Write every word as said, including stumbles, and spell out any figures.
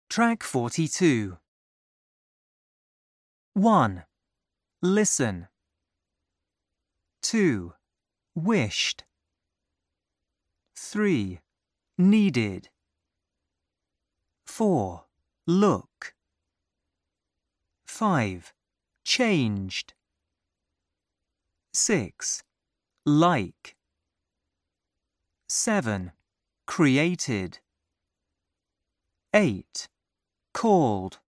Track forty-two. one. Listen. two. Wished. three. Needed. four. Look. five. Changed. six. Like. seven. Created. eight. Called.